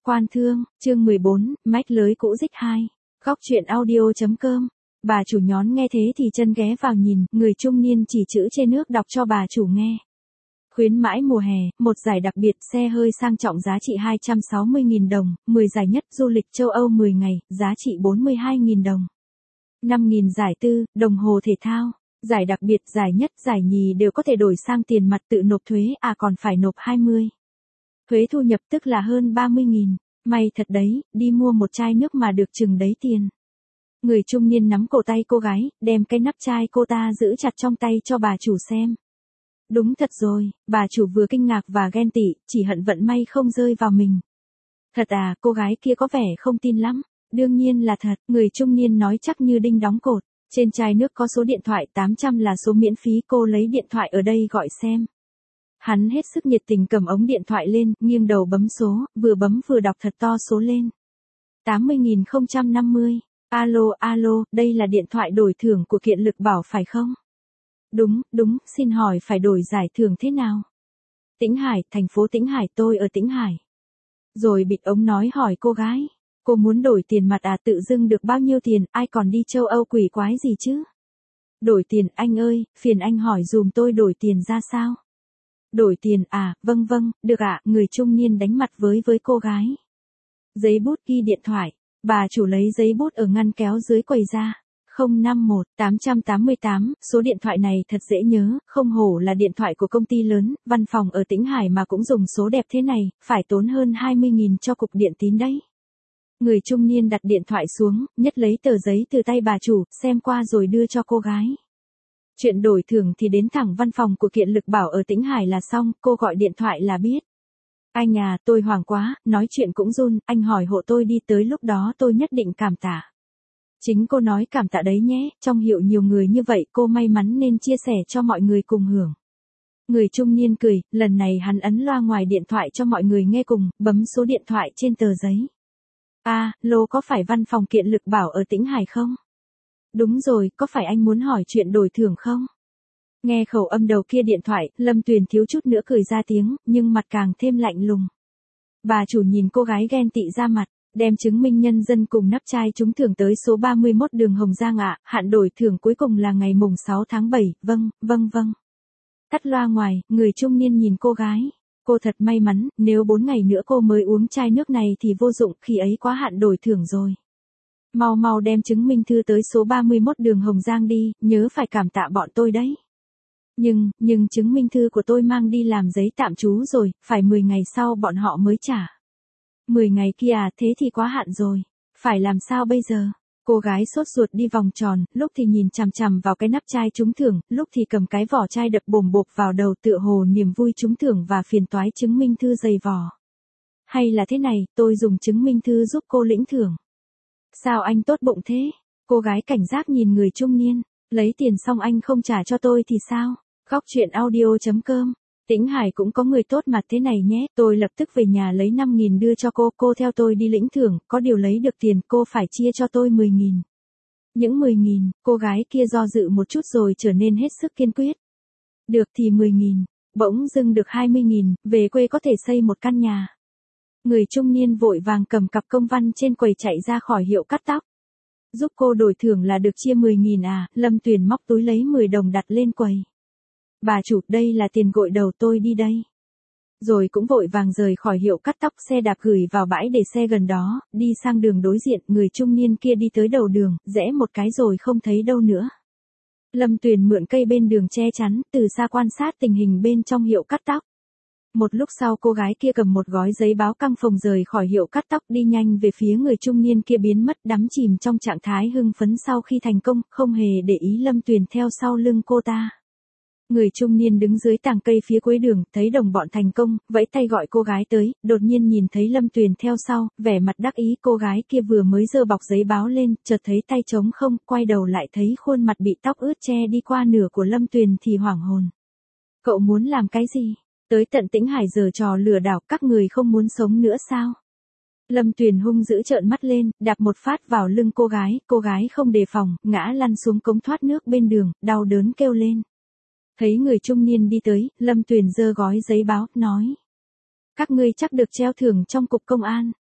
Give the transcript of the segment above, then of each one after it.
Quan thương, chương 14, mách lưới cũ dích 2. Góc truyện audio.com. Bà chủ nhón nghe thế thì chân ghé vào nhìn, người trung niên chỉ chữ trên nước đọc cho bà chủ nghe. Khuyến mãi mùa hè, một giải đặc biệt xe hơi sang trọng giá trị 260.000 đồng, 10 giải nhất du lịch châu Âu 10 ngày, giá trị 42.000 đồng. 5.000 giải tư, đồng hồ thể thao, giải đặc biệt, giải nhất, giải nhì đều có thể đổi sang tiền mặt tự nộp thuế, còn phải nộp 20. Thuế thu nhập tức là hơn 30.000, may thật đấy, đi mua một chai nước mà được chừng đấy tiền. Người trung niên nắm cổ tay cô gái, đem cái nắp chai cô ta giữ chặt trong tay cho bà chủ xem. Đúng thật rồi, bà chủ vừa kinh ngạc và ghen tị, chỉ hận vận may không rơi vào mình. Thật à, cô gái kia có vẻ không tin lắm. Đương nhiên là thật, người trung niên nói chắc như đinh đóng cột. Trên chai nước có số điện thoại 800 là số miễn phí, cô lấy điện thoại ở đây gọi xem. Hắn hết sức nhiệt tình cầm ống điện thoại lên, nghiêng đầu bấm số, vừa bấm vừa đọc thật to số lên. 80.050. Alo, đây là điện thoại đổi thưởng của Kiện Lực Bảo phải không? Đúng, xin hỏi phải đổi giải thưởng thế nào? Tĩnh Hải, thành phố Tĩnh Hải, tôi ở Tĩnh Hải. Rồi bịt ống nói hỏi cô gái. Cô muốn đổi tiền mặt à, tự dưng được bao nhiêu tiền, ai còn đi châu Âu quỷ quái gì chứ? Đổi tiền, anh ơi, phiền anh hỏi dùm tôi đổi tiền ra sao? Đổi tiền à, vâng, được ạ, người trung niên đánh mặt với cô gái. Giấy bút ghi điện thoại, bà chủ lấy giấy bút ở ngăn kéo dưới quầy ra. 051-888, số điện thoại này thật dễ nhớ, không hổ là điện thoại của công ty lớn, văn phòng ở Tĩnh Hải mà cũng dùng số đẹp thế này, phải tốn hơn 20.000 cho cục điện tín đấy. Người trung niên đặt điện thoại xuống, nhất lấy tờ giấy từ tay bà chủ, xem qua rồi đưa cho cô gái. Chuyện đổi thưởng thì đến thẳng văn phòng của Kiện Lực Bảo ở Tĩnh Hải là xong, cô gọi điện thoại là biết. Anh à, tôi hoảng quá, nói chuyện cũng run, anh hỏi hộ tôi đi, tới lúc đó tôi nhất định cảm tạ. Chính cô nói cảm tạ đấy nhé, trong hiệu nhiều người như vậy cô may mắn nên chia sẻ cho mọi người cùng hưởng. Người trung niên cười, lần này hắn ấn loa ngoài điện thoại cho mọi người nghe cùng, bấm số điện thoại trên tờ giấy. Lô có phải văn phòng Kiện Lực Bảo ở Tĩnh Hải không? Đúng rồi, có phải anh muốn hỏi chuyện đổi thưởng không? Nghe khẩu âm đầu kia điện thoại, Lâm Tuyền thiếu chút nữa cười ra tiếng, nhưng mặt càng thêm lạnh lùng. Bà chủ nhìn cô gái ghen tị ra mặt, đem chứng minh nhân dân cùng nắp chai trúng thưởng tới số 31 đường Hồng Giang ạ, hạn đổi thưởng cuối cùng là ngày mùng 6 tháng 7, vâng. Tắt loa ngoài, người trung niên nhìn cô gái. Cô thật may mắn, nếu 4 ngày nữa cô mới uống chai nước này thì vô dụng, khi ấy quá hạn đổi thưởng rồi. Mau đem chứng minh thư tới số 31 đường Hồng Giang đi, nhớ phải cảm tạ bọn tôi đấy. Nhưng chứng minh thư của tôi mang đi làm giấy tạm trú rồi, phải 10 ngày sau bọn họ mới trả. 10 ngày kia à, thế thì quá hạn rồi. Phải làm sao bây giờ? Cô gái sốt ruột đi vòng tròn, lúc thì nhìn chằm chằm vào cái nắp chai trúng thưởng, lúc thì cầm cái vỏ chai đập bồm bộp vào đầu tựa hồ niềm vui trúng thưởng và phiền toái chứng minh thư dày vỏ. Hay là thế này, tôi dùng chứng minh thư giúp cô lĩnh thưởng. Sao anh tốt bụng thế? Cô gái cảnh giác nhìn người trung niên, lấy tiền xong anh không trả cho tôi thì sao? Góc truyện audio.com. Tĩnh Hải cũng có người tốt mặt thế này nhé, tôi lập tức về nhà lấy 5.000 đưa cho cô theo tôi đi lĩnh thưởng, có điều lấy được tiền cô phải chia cho tôi 10.000. Những 10.000, cô gái kia do dự một chút rồi trở nên hết sức kiên quyết. Được thì 10.000, bỗng dưng được 20.000, về quê có thể xây một căn nhà. Người trung niên vội vàng cầm cặp công văn trên quầy chạy ra khỏi hiệu cắt tóc. Giúp cô đổi thưởng là được chia 10.000 à, Lâm Tuyền móc túi lấy 10 đồng đặt lên quầy. Bà chủ, đây là tiền gội đầu tôi đi đây. Rồi cũng vội vàng rời khỏi hiệu cắt tóc, xe đạp gửi vào bãi để xe gần đó, đi sang đường đối diện, người trung niên kia đi tới đầu đường, rẽ một cái rồi không thấy đâu nữa. Lâm Tuyền mượn cây bên đường che chắn, từ xa quan sát tình hình bên trong hiệu cắt tóc. Một lúc sau cô gái kia cầm một gói giấy báo căng phồng rời khỏi hiệu cắt tóc đi nhanh về phía người trung niên kia biến mất đắm chìm trong trạng thái hưng phấn sau khi thành công, không hề để ý Lâm Tuyền theo sau lưng cô ta. Người trung niên đứng dưới tàng cây phía cuối đường, thấy đồng bọn thành công, vẫy tay gọi cô gái tới, đột nhiên nhìn thấy Lâm Tuyền theo sau, vẻ mặt đắc ý, cô gái kia vừa mới giơ bọc giấy báo lên, chợt thấy tay trống không, quay đầu lại thấy khuôn mặt bị tóc ướt che đi qua nửa của Lâm Tuyền thì hoảng hồn. Cậu muốn làm cái gì? Tới tận Tĩnh Hải giờ trò lừa đảo, các người không muốn sống nữa sao? Lâm Tuyền hung dữ trợn mắt lên, đạp một phát vào lưng cô gái không đề phòng, ngã lăn xuống cống thoát nước bên đường, đau đớn kêu lên. Thấy người trung niên đi tới, Lâm Tuyền giơ gói giấy báo, nói. Các ngươi chắc được treo thưởng trong cục công an.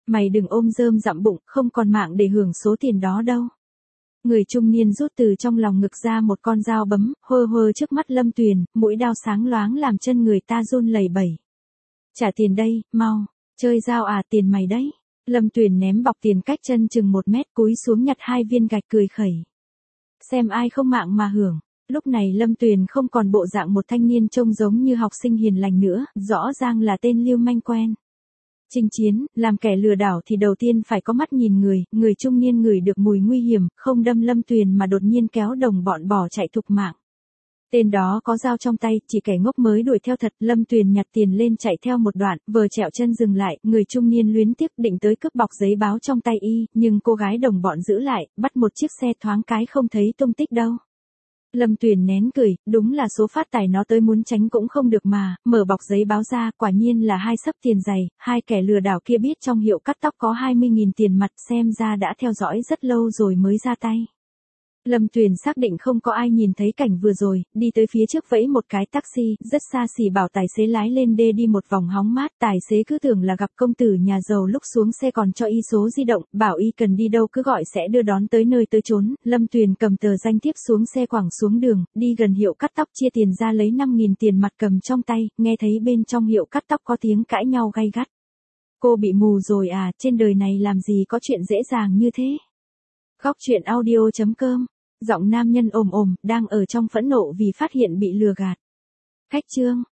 Mày đừng ôm rơm dặm bụng, không còn mạng để hưởng số tiền đó đâu. Người trung niên rút từ trong lòng ngực ra một con dao bấm, hơ hơ trước mắt Lâm Tuyền, mũi đao sáng loáng làm chân người ta run lẩy bẩy. Trả tiền đây, mau, chơi dao à, tiền mày đấy. Lâm Tuyền ném bọc tiền cách chân chừng 1 mét, cúi xuống nhặt 2 viên gạch cười khẩy. Xem ai không mạng mà hưởng. Lúc này Lâm Tuyền không còn bộ dạng một thanh niên trông giống như học sinh hiền lành nữa, rõ ràng là tên lưu manh quen. Chinh chiến, làm kẻ lừa đảo thì đầu tiên phải có mắt nhìn người trung niên ngửi được mùi nguy hiểm, không đâm Lâm Tuyền mà đột nhiên kéo đồng bọn bỏ chạy thục mạng. Tên đó có dao trong tay, chỉ kẻ ngốc mới đuổi theo thật. Lâm Tuyền nhặt tiền lên chạy theo một đoạn, vừa trẹo chân dừng lại, người trung niên luyến tiếc định tới cướp bọc giấy báo trong tay y, nhưng cô gái đồng bọn giữ lại, bắt một chiếc xe thoáng cái không thấy tung tích đâu. Lâm Tuyền nén cười, đúng là số phát tài nó tới muốn tránh cũng không được mà, mở bọc giấy báo ra, quả nhiên là 2 xấp tiền giày, 2 kẻ lừa đảo kia biết trong hiệu cắt tóc có 20.000 tiền mặt, xem ra đã theo dõi rất lâu rồi mới ra tay. Lâm Tuyền xác định không có ai nhìn thấy cảnh vừa rồi, đi tới phía trước vẫy một cái taxi, rất xa xỉ bảo tài xế lái lên đê đi một vòng hóng mát, tài xế cứ tưởng là gặp công tử nhà giàu, lúc xuống xe còn cho y số di động, bảo y cần đi đâu cứ gọi sẽ đưa đón tới nơi tới chốn. Lâm Tuyền cầm tờ danh thiếp xuống xe quẳng xuống đường, đi gần hiệu cắt tóc chia tiền ra lấy 5.000 tiền mặt cầm trong tay, nghe thấy bên trong hiệu cắt tóc có tiếng cãi nhau gay gắt. Cô bị mù rồi à, trên đời này làm gì có chuyện dễ dàng như thế. Góc truyện audio.com. Giọng nam nhân ồm ồm, đang ở trong phẫn nộ vì phát hiện bị lừa gạt. Khách chương.